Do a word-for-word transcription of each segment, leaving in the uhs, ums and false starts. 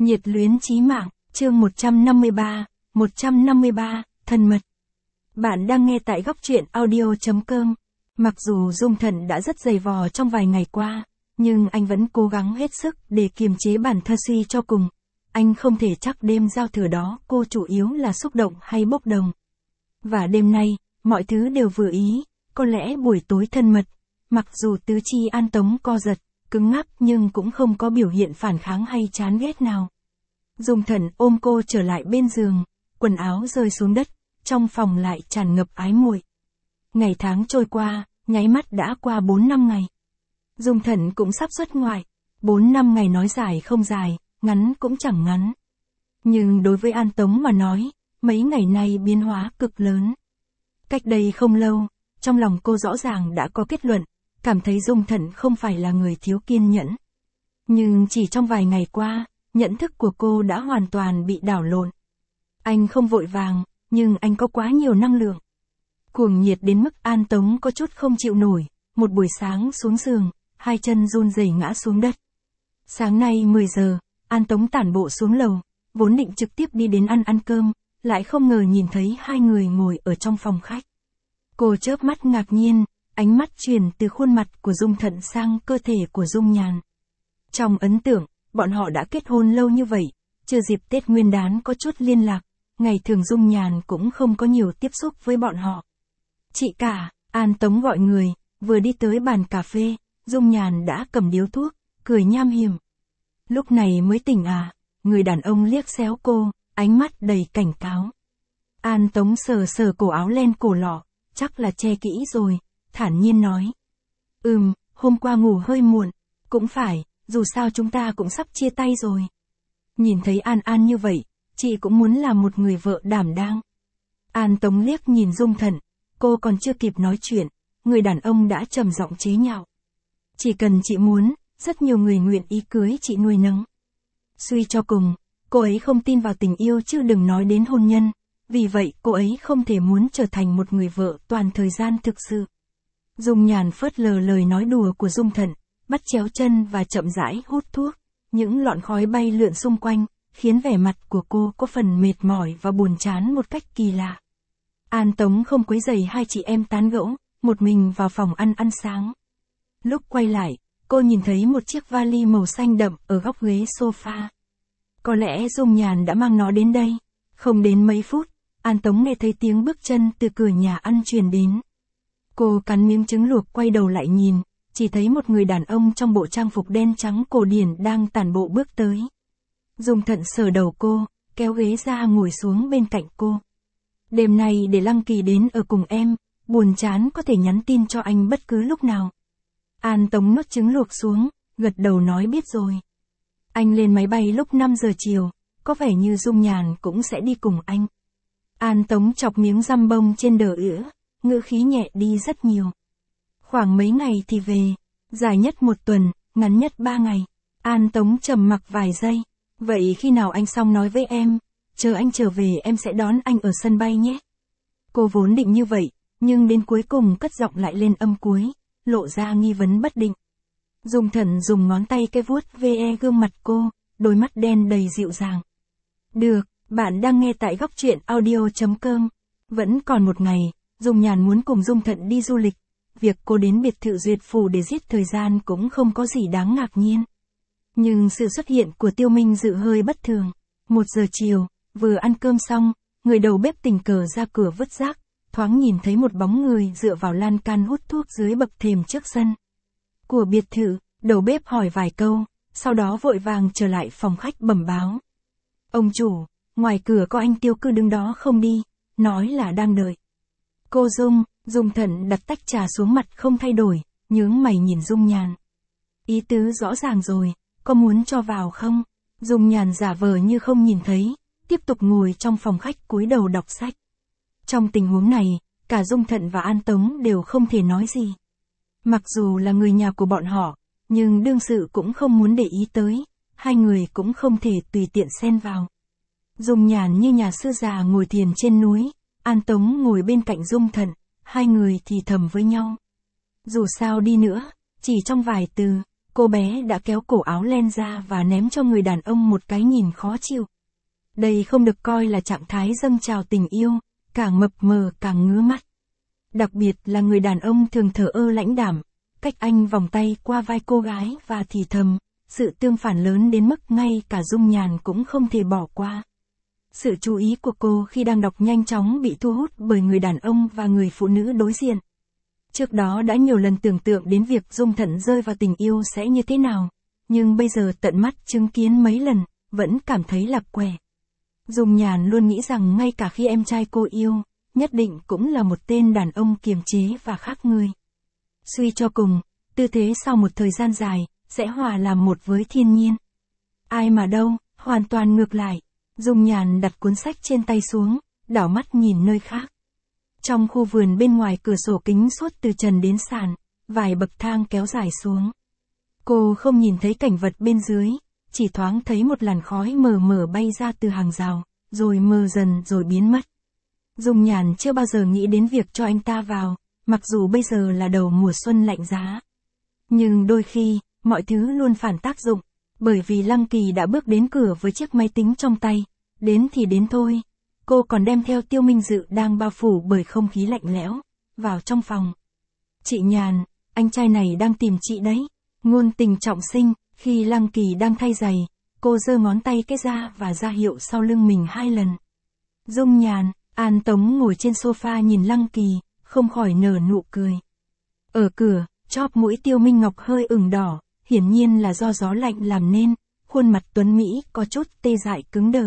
Nhiệt luyến chí mạng, chương một trăm năm mươi ba, một trăm năm mươi ba, thân mật. Bạn đang nghe tại góc truyện audio chấm com. Mặc dù Dung Thận đã rất dày vò trong vài ngày qua, nhưng anh vẫn cố gắng hết sức để kiềm chế bản thân suy cho cùng. Anh không thể chắc đêm giao thừa đó cô chủ yếu là xúc động hay bốc đồng. Và đêm nay, mọi thứ đều vừa ý, có lẽ buổi tối thân mật, mặc dù tứ chi An Tống co giật, cứng ngắc nhưng cũng không có biểu hiện phản kháng hay chán ghét nào. Dung Thận ôm cô trở lại bên giường, quần áo rơi xuống đất, trong phòng lại tràn ngập ái muội. Ngày tháng trôi qua, nháy mắt đã qua bốn năm ngày. Dung Thận cũng sắp xuất ngoại, bốn năm ngày nói dài không dài, ngắn cũng chẳng ngắn. Nhưng đối với An Tống mà nói, mấy ngày nay biến hóa cực lớn. Cách đây không lâu, trong lòng cô rõ ràng đã có kết luận, cảm thấy Dung Thận không phải là người thiếu kiên nhẫn. Nhưng chỉ trong vài ngày qua, nhận thức của cô đã hoàn toàn bị đảo lộn. Anh không vội vàng, nhưng anh có quá nhiều năng lượng. Cuồng nhiệt đến mức An Tống có chút không chịu nổi, một buổi sáng xuống giường, hai chân run rẩy ngã xuống đất. Sáng nay mười giờ, An Tống tản bộ xuống lầu, vốn định trực tiếp đi đến ăn ăn cơm, lại không ngờ nhìn thấy hai người ngồi ở trong phòng khách. Cô chớp mắt ngạc nhiên, ánh mắt chuyển từ khuôn mặt của Dung Thận sang cơ thể của Dung Nhàn. Trong ấn tượng, bọn họ đã kết hôn lâu như vậy, chưa dịp Tết Nguyên đán có chút liên lạc, ngày thường Dung Nhàn cũng không có nhiều tiếp xúc với bọn họ. Chị cả, An Tống gọi người, vừa đi tới bàn cà phê, Dung Nhàn đã cầm điếu thuốc, cười nham hiểm. Lúc này mới tỉnh à, người đàn ông liếc xéo cô, ánh mắt đầy cảnh cáo. An Tống sờ sờ cổ áo len cổ lọ, chắc là che kỹ rồi, thản nhiên nói. Ừm, hôm qua ngủ hơi muộn, cũng phải, dù sao chúng ta cũng sắp chia tay rồi. Nhìn thấy An An như vậy, chị cũng muốn là một người vợ đảm đang. An Tống liếc nhìn Dung Thận, cô còn chưa kịp nói chuyện, người đàn ông đã trầm giọng chế nhạo. Chỉ cần chị muốn, rất nhiều người nguyện ý cưới chị nuôi nấng. Suy cho cùng, cô ấy không tin vào tình yêu chứ đừng nói đến hôn nhân, vì vậy cô ấy không thể muốn trở thành một người vợ toàn thời gian thực sự. Dung Nhàn phớt lờ lời nói đùa của Dung Thận, bắt chéo chân và chậm rãi hút thuốc, những lọn khói bay lượn xung quanh, khiến vẻ mặt của cô có phần mệt mỏi và buồn chán một cách kỳ lạ. An Tống không quấy rầy hai chị em tán gẫu, một mình vào phòng ăn ăn sáng. Lúc quay lại, cô nhìn thấy một chiếc vali màu xanh đậm ở góc ghế sofa. Có lẽ Dung Nhàn đã mang nó đến đây. Không đến mấy phút, An Tống nghe thấy tiếng bước chân từ cửa nhà ăn truyền đến. Cô cắn miếng trứng luộc quay đầu lại nhìn, chỉ thấy một người đàn ông trong bộ trang phục đen trắng cổ điển đang tản bộ bước tới. Dung Thận sờ đầu cô, kéo ghế ra ngồi xuống bên cạnh cô. Đêm nay để Lăng Kỳ đến ở cùng em, buồn chán có thể nhắn tin cho anh bất cứ lúc nào. An Tống nuốt trứng luộc xuống, gật đầu nói biết rồi. Anh lên máy bay lúc năm giờ chiều, có vẻ như Dung Nhàn cũng sẽ đi cùng anh. An Tống chọc miếng răm bông trên đờ ữa, ngữ khí nhẹ đi rất nhiều. Khoảng mấy ngày thì về, dài nhất một tuần, ngắn nhất ba ngày. An Tống trầm mặc vài giây. Vậy khi nào anh xong nói với em, chờ anh trở về em sẽ đón anh ở sân bay nhé. Cô vốn định như vậy, nhưng đến cuối cùng cất giọng lại lên âm cuối, lộ ra nghi vấn bất định. Dung Thận dùng ngón tay cái vuốt ve gương mặt cô, đôi mắt đen đầy dịu dàng. Được, bạn đang nghe tại góc truyện audio chấm com. Vẫn còn một ngày, Dung Nhàn muốn cùng Dung Thận đi du lịch. Việc cô đến biệt thự Duyệt Phủ để giết thời gian cũng không có gì đáng ngạc nhiên. Nhưng sự xuất hiện của Tiêu Minh Dự hơi bất thường. Một giờ chiều, vừa ăn cơm xong, người đầu bếp tình cờ ra cửa vứt rác, thoáng nhìn thấy một bóng người dựa vào lan can hút thuốc dưới bậc thềm trước sân của biệt thự. Đầu bếp hỏi vài câu, sau đó vội vàng trở lại phòng khách bẩm báo. Ông chủ, ngoài cửa có anh Tiêu Cư đứng đó không đi, nói là đang đợi. Cô Dung, Dung Thận đặt tách trà xuống mặt không thay đổi, nhướng mày nhìn Dung Nhàn. Ý tứ rõ ràng rồi, có muốn cho vào không? Dung Nhàn giả vờ như không nhìn thấy, tiếp tục ngồi trong phòng khách cúi đầu đọc sách. Trong tình huống này, cả Dung Thận và An Tống đều không thể nói gì. Mặc dù là người nhà của bọn họ, nhưng đương sự cũng không muốn để ý tới, hai người cũng không thể tùy tiện xen vào. Dung Nhàn như nhà sư già ngồi thiền trên núi, An Tống ngồi bên cạnh Dung Thận, hai người thì thầm với nhau. Dù sao đi nữa, chỉ trong vài từ, cô bé đã kéo cổ áo len ra và ném cho người đàn ông một cái nhìn khó chịu. Đây không được coi là trạng thái dâng trào tình yêu, càng mập mờ càng ngứa mắt. Đặc biệt là người đàn ông thường thờ ơ lãnh đạm, cách anh vòng tay qua vai cô gái và thì thầm, sự tương phản lớn đến mức ngay cả Dung Nhàn cũng không thể bỏ qua. Sự chú ý của cô khi đang đọc nhanh chóng bị thu hút bởi người đàn ông và người phụ nữ đối diện. Trước đó đã nhiều lần tưởng tượng đến việc Dung Thận rơi vào tình yêu sẽ như thế nào, nhưng bây giờ tận mắt chứng kiến mấy lần, vẫn cảm thấy lạc quẻ. Dung Nhàn luôn nghĩ rằng ngay cả khi em trai cô yêu, nhất định cũng là một tên đàn ông kiềm chế và khác người. Suy cho cùng, tư thế sau một thời gian dài, sẽ hòa làm một với thiên nhiên. Ai mà đâu, hoàn toàn ngược lại. Dung Nhàn đặt cuốn sách trên tay xuống, đảo mắt nhìn nơi khác. Trong khu vườn bên ngoài cửa sổ kính suốt từ trần đến sàn, vài bậc thang kéo dài xuống. Cô không nhìn thấy cảnh vật bên dưới, chỉ thoáng thấy một làn khói mờ mờ bay ra từ hàng rào, rồi mờ dần rồi biến mất. Dung Nhàn chưa bao giờ nghĩ đến việc cho anh ta vào, mặc dù bây giờ là đầu mùa xuân lạnh giá. Nhưng đôi khi, mọi thứ luôn phản tác dụng, bởi vì Lăng Kỳ đã bước đến cửa với chiếc máy tính trong tay, đến thì đến thôi. Cô còn đem theo Tiêu Minh Dự đang bao phủ bởi không khí lạnh lẽo, vào trong phòng. Chị Nhàn, anh trai này đang tìm chị đấy. Ngôn Tình trọng sinh, khi Lăng Kỳ đang thay giày, cô giơ ngón tay cái ra và ra hiệu sau lưng mình hai lần. Dung Nhàn, An Tống ngồi trên sofa nhìn Lăng Kỳ, không khỏi nở nụ cười. Ở cửa, chóp mũi Tiêu Minh Ngọc hơi ửng đỏ, hiển nhiên là do gió lạnh làm nên, khuôn mặt tuấn Mỹ có chút tê dại cứng đờ.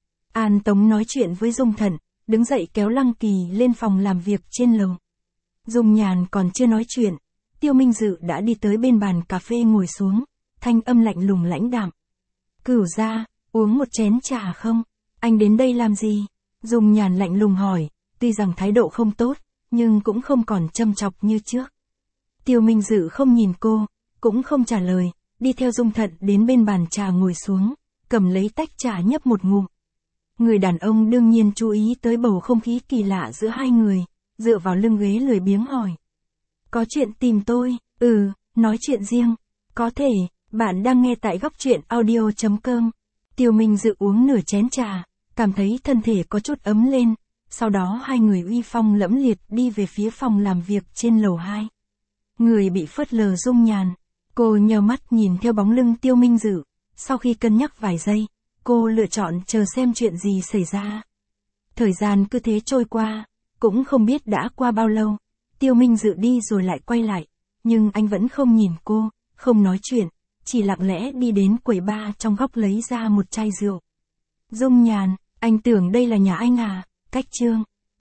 An Tống nói chuyện với Dung Thận, đứng dậy kéo Lăng Kỳ lên phòng làm việc trên lầu. Dung Nhàn còn chưa nói chuyện, Tiêu Minh Dự đã đi tới bên bàn cà phê ngồi xuống, thanh âm lạnh lùng lãnh đạm. Cửu gia, uống một chén trà không? Anh đến đây làm gì? Dung Nhàn lạnh lùng hỏi, tuy rằng thái độ không tốt, nhưng cũng không còn châm chọc như trước. Tiêu Minh Dự không nhìn cô, cũng không trả lời, đi theo Dung Thận đến bên bàn trà ngồi xuống, cầm lấy tách trà nhấp một ngụm. Người đàn ông đương nhiên chú ý tới bầu không khí kỳ lạ giữa hai người, dựa vào lưng ghế lười biếng hỏi. Có chuyện tìm tôi? Ừ, nói chuyện riêng. Có thể, bạn đang nghe tại góc truyện audio chấm com. Tiêu Minh Dự uống nửa chén trà, cảm thấy thân thể có chút ấm lên, sau đó hai người uy phong lẫm liệt đi về phía phòng làm việc trên lầu hai. Người bị phớt lờ Dung Nhàn, cô nheo mắt nhìn theo bóng lưng Tiêu Minh Dự, sau khi cân nhắc vài giây, cô lựa chọn chờ xem chuyện gì xảy ra. Thời gian cứ thế trôi qua, cũng không biết đã qua bao lâu, Tiêu Minh Dự đi rồi lại quay lại, nhưng anh vẫn không nhìn cô, không nói chuyện, chỉ lặng lẽ đi đến quầy bar trong góc lấy ra một chai rượu. Dung Nhàn, anh tưởng đây là nhà anh à? Cách trương.